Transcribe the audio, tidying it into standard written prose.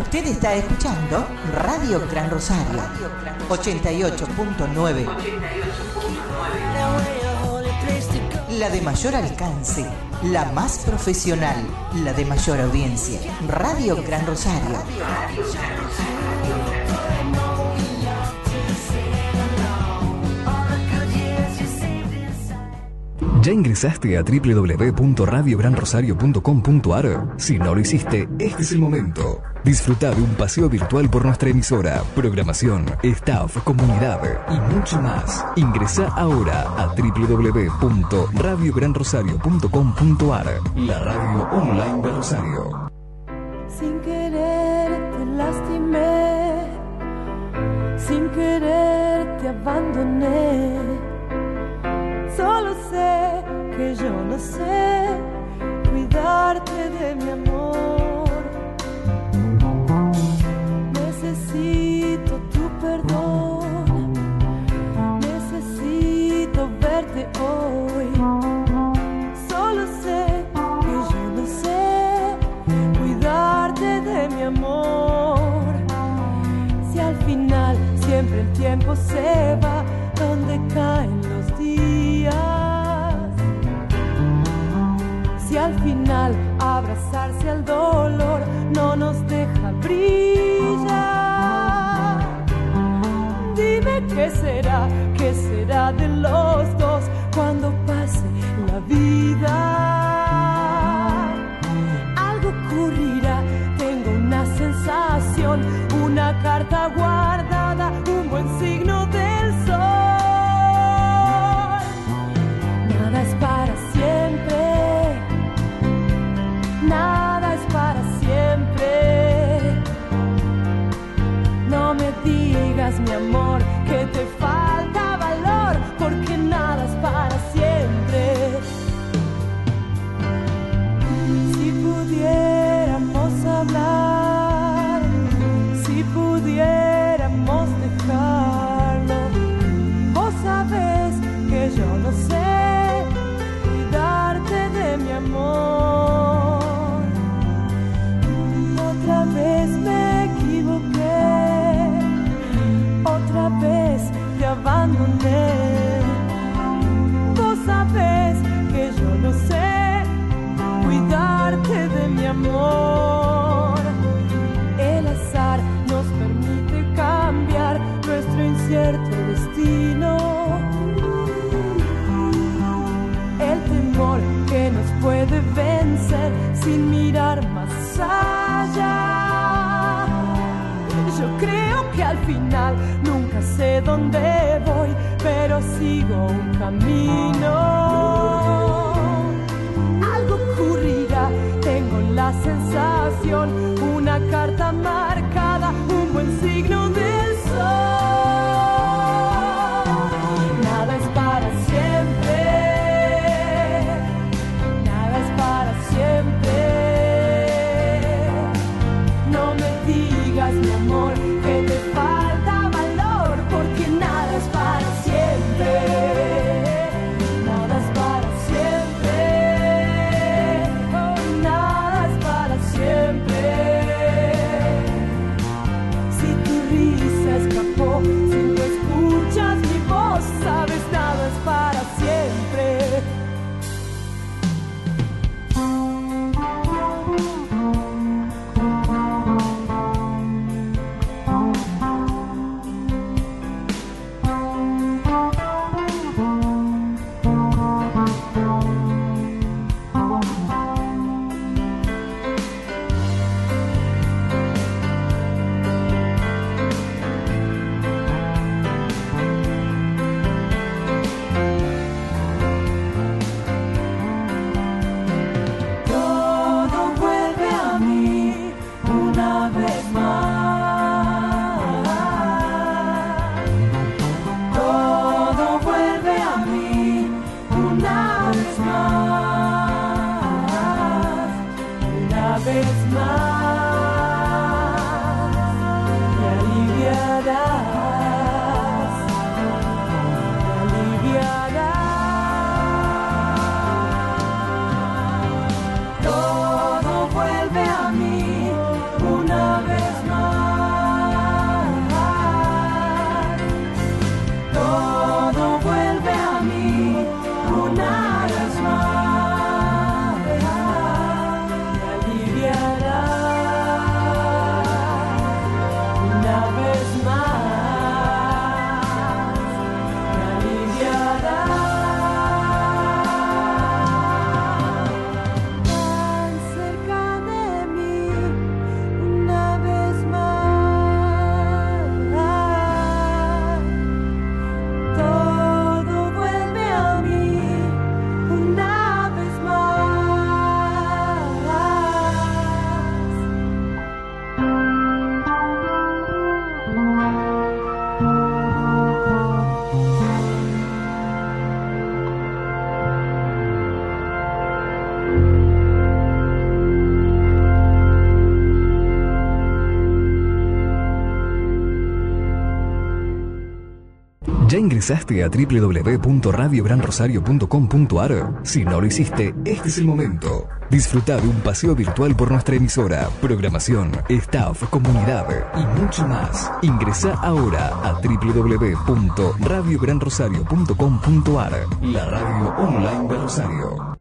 Usted está escuchando Radio Gran Rosario, 88.9. La de mayor alcance, la más profesional, la de mayor audiencia. Radio Gran Rosario. ¿Ya ingresaste a www.radiogranrosario.com.ar? Si no lo hiciste, este es el momento. Disfruta de un paseo virtual por nuestra emisora, programación, staff, comunidad y mucho más. Ingresa ahora a www.radiogranrosario.com.ar, la radio online de Rosario. Sin querer te lastimé, sin querer te abandoné. Solo sé que yo no sé cuidarte de mi amor. Necesito tu perdón, necesito verte hoy. Solo sé que yo no sé cuidarte de mi amor. Si al final siempre el tiempo se va, donde caen los días. Si al final abrazarse al dolor no nos deja brillar. Dime qué será de los dos cuando pase la vida. Algo ocurrirá, tengo una sensación, una carta guardada, un buen signo del sol. Nada es para siempre, nada es para siempre. No me digas, mi amor, que te falta valor, porque nada es para siempre. Si pudiéramos hablar, si pudiéramos dejarlo, vos sabés que yo no sé cuidarte de mi amor. Otra vez me equivoqué, otra vez te abandoné. Vos sabés que yo no sé cuidarte de mi amor. El azar nos permite cambiar nuestro incierto destino. El temor que nos puede vencer sin mirar más allá. Yo creo que al final nunca sé dónde voy, pero sigo un camino. Algo ocurrirá, tengo la sensación, una carta marcada, un buen signo del sol. Nada es para siempre, nada es para siempre. No me digas, mi amor, que te falta valor, porque nada es para siempre. Nada es para siempre, oh, nada es para siempre. Si tu risa escapó, si no escuchas mi voz, sabes, nada es para siempre. Todo vuelve a mí una vez más. Todo vuelve a mí una vez más. Una vez más. Me aliviarás. Me aliviarás. Todo vuelve a mí una vez más. ¿Ya ingresaste a www.radiogranrosario.com.ar? Si no lo hiciste, este es el momento. Disfruta de un paseo virtual por nuestra emisora, programación, staff, comunidad y mucho más. Ingresa ahora a www.radiogranrosario.com.ar, la radio online de Rosario.